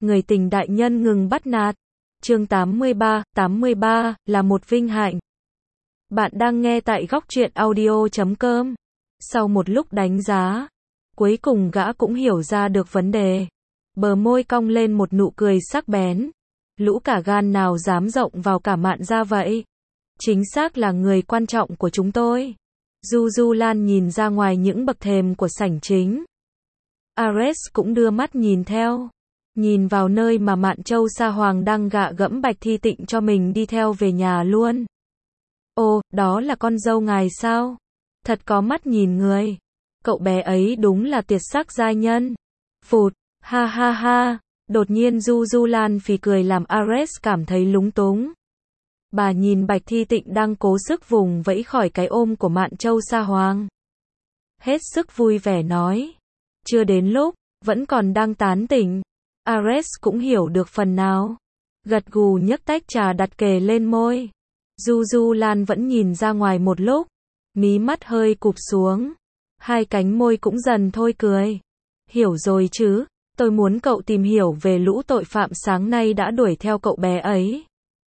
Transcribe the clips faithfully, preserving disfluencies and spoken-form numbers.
Người tình đại nhân ngừng bắt nạt. Chương tám mươi ba, tám mươi ba, là một vinh hạnh. Bạn đang nghe tại góc truyện audio chấm com. Sau một lúc đánh giá, cuối cùng gã cũng hiểu ra được vấn đề. Bờ môi cong lên một nụ cười sắc bén. Lũ cả gan nào dám rộng vào cả Mạn gia vậy? Chính xác là người quan trọng của chúng tôi. Du Du Lan nhìn ra ngoài những bậc thềm của sảnh chính. Ares cũng đưa mắt nhìn theo. Nhìn vào nơi mà Mạn Châu Sa Hoàng đang gạ gẫm Bạch Thi Tịnh cho mình đi theo về nhà luôn. Ồ, đó là con dâu ngài sao? Thật có mắt nhìn người. Cậu bé ấy đúng là tuyệt sắc giai nhân. Phụt, ha ha ha. Đột nhiên Du Du Lan phì cười làm Ares cảm thấy lúng túng. Bà nhìn Bạch Thi Tịnh đang cố sức vùng vẫy khỏi cái ôm của Mạn Châu Sa Hoàng. Hết sức vui vẻ nói. Chưa đến lúc, vẫn còn đang tán tỉnh. Ares cũng hiểu được phần nào. Gật gù nhấc tách trà đặt kề lên môi. Du Du Lan vẫn nhìn ra ngoài một lúc. Mí mắt hơi cụp xuống. Hai cánh môi cũng dần thôi cười. Hiểu rồi chứ, tôi muốn cậu tìm hiểu về lũ tội phạm sáng nay đã đuổi theo cậu bé ấy.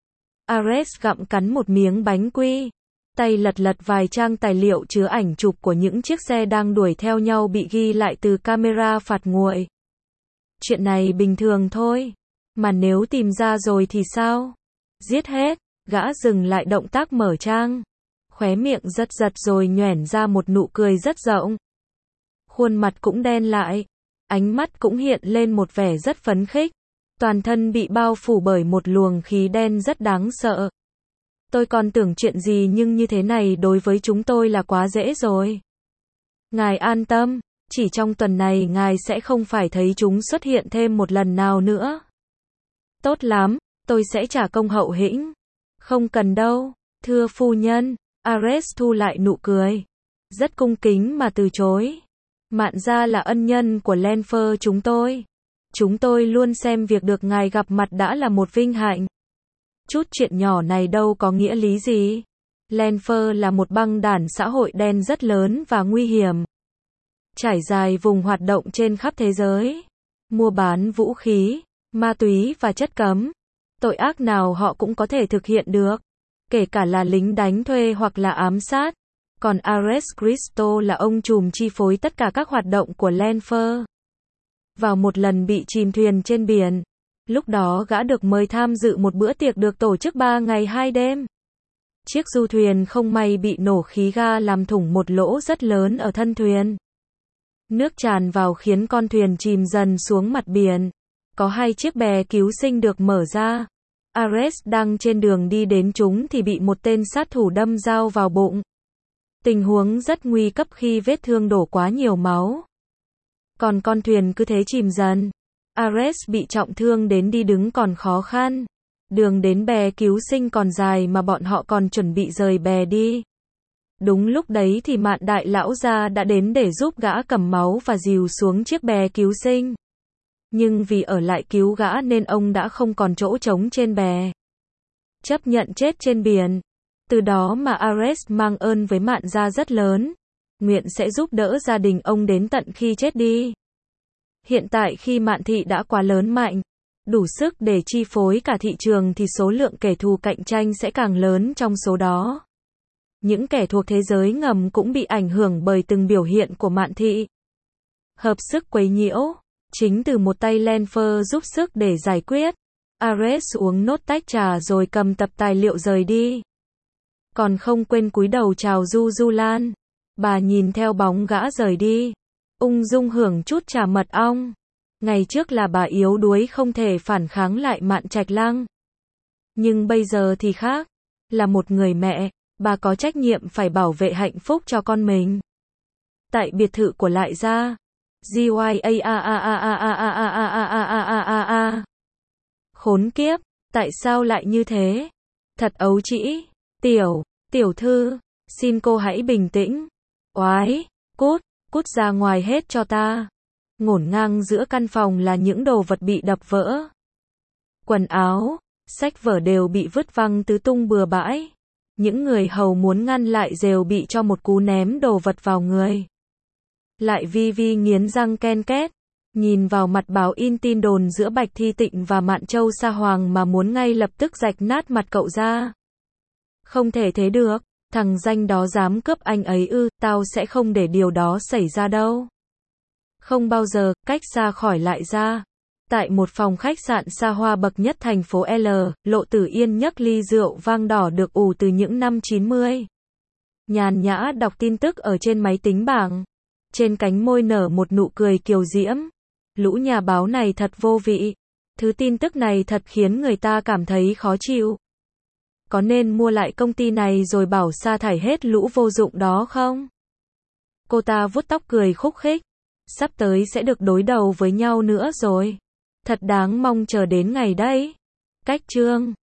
Ares gặm cắn một miếng bánh quy. Tay lật lật vài trang tài liệu chứa ảnh chụp của những chiếc xe đang đuổi theo nhau bị ghi lại từ camera phạt nguội. Chuyện này bình thường thôi. Mà nếu tìm ra rồi thì sao? Giết hết. Gã dừng lại động tác mở trang. Khóe miệng giật giật rồi nhoẻn ra một nụ cười rất rộng. Khuôn mặt cũng đen lại. Ánh mắt cũng hiện lên một vẻ rất phấn khích. Toàn thân bị bao phủ bởi một luồng khí đen rất đáng sợ. Tôi còn tưởng chuyện gì nhưng như thế này đối với chúng tôi là quá dễ rồi. Ngài an tâm, chỉ trong tuần này ngài sẽ không phải thấy chúng xuất hiện thêm một lần nào nữa. Tốt lắm, tôi sẽ trả công hậu hĩnh. Không cần đâu, thưa phu nhân. Ares thu lại nụ cười. Rất cung kính mà từ chối. Mạn gia là ân nhân của Lenfer chúng tôi. Chúng tôi luôn xem việc được ngài gặp mặt đã là một vinh hạnh. Chút chuyện nhỏ này đâu có nghĩa lý gì. Lenfer là một băng đảng xã hội đen rất lớn và nguy hiểm. Trải dài vùng hoạt động trên khắp thế giới. Mua bán vũ khí, ma túy và chất cấm. Tội ác nào họ cũng có thể thực hiện được. Kể cả là lính đánh thuê hoặc là ám sát. Còn Ares Christo là ông trùm chi phối tất cả các hoạt động của Lenfer. Vào một lần bị chìm thuyền trên biển. Lúc đó gã được mời tham dự một bữa tiệc được tổ chức ba ngày hai đêm. Chiếc du thuyền không may bị nổ khí ga làm thủng một lỗ rất lớn ở thân thuyền. Nước tràn vào khiến con thuyền chìm dần xuống mặt biển. Có hai chiếc bè cứu sinh được mở ra. Ares đang trên đường đi đến chúng thì bị một tên sát thủ đâm dao vào bụng. Tình huống rất nguy cấp khi vết thương đổ quá nhiều máu. Còn con thuyền cứ thế chìm dần. Ares bị trọng thương đến đi đứng còn khó khăn. Đường đến bè cứu sinh còn dài mà bọn họ còn chuẩn bị rời bè đi. Đúng lúc đấy thì Mạn đại lão gia đã đến để giúp gã cầm máu và dìu xuống chiếc bè cứu sinh. Nhưng vì ở lại cứu gã nên ông đã không còn chỗ trống trên bè. Chấp nhận chết trên biển. Từ đó mà Ares mang ơn với Mạn gia rất lớn. Nguyện sẽ giúp đỡ gia đình ông đến tận khi chết đi. Hiện tại khi Mạn thị đã quá lớn mạnh, đủ sức để chi phối cả thị trường thì số lượng kẻ thù cạnh tranh sẽ càng lớn trong số đó. Những kẻ thuộc thế giới ngầm cũng bị ảnh hưởng bởi từng biểu hiện của Mạn thị. Hợp sức quấy nhiễu, chính từ một tay Lenfer giúp sức để giải quyết. Ares uống nốt tách trà rồi cầm tập tài liệu rời đi. Còn không quên cúi đầu chào Du Du Lan. Bà nhìn theo bóng gã rời đi. Ung dung hưởng chút trà mật ong. Ngày trước là bà yếu đuối không thể phản kháng lại Mạn Trạch Lăng. Nhưng bây giờ thì khác. Là một người mẹ, bà có trách nhiệm phải bảo vệ hạnh phúc cho con mình. Tại biệt thự của Lại gia. giê i a a a a a a a a a a a a a a. Khốn kiếp, tại sao lại như thế? Thật ấu trĩ. Tiểu, tiểu thư, xin cô hãy bình tĩnh. Oái, cút, cút ra ngoài hết cho ta. Ngổn ngang giữa căn phòng là những đồ vật bị đập vỡ. Quần áo, sách vở đều bị vứt văng tứ tung bừa bãi. Những người hầu muốn ngăn lại đều bị cho một cú ném đồ vật vào người. Lại vi vi nghiến răng ken két. Nhìn vào mặt báo in tin đồn giữa Bạch Thi Tịnh và Mạn Châu Sa Hoàng mà muốn ngay lập tức rạch nát mặt cậu ra. Không thể thế được, thằng danh đó dám cướp anh ấy ư, tao sẽ không để điều đó xảy ra đâu. Không bao giờ, cách xa khỏi lại ra. Tại một phòng khách sạn xa hoa bậc nhất thành phố L, Lộ Tử Yên nhấc ly rượu vang đỏ được ủ từ những năm chín mươi. Nhàn nhã đọc tin tức ở trên máy tính bảng. Trên cánh môi nở một nụ cười kiều diễm. Lũ nhà báo này thật vô vị. Thứ tin tức này thật khiến người ta cảm thấy khó chịu. Có nên mua lại công ty này rồi bảo sa thải hết lũ vô dụng đó không? Cô ta vuốt tóc cười khúc khích. Sắp tới sẽ được đối đầu với nhau nữa rồi. Thật đáng mong chờ đến ngày đấy. Cách chương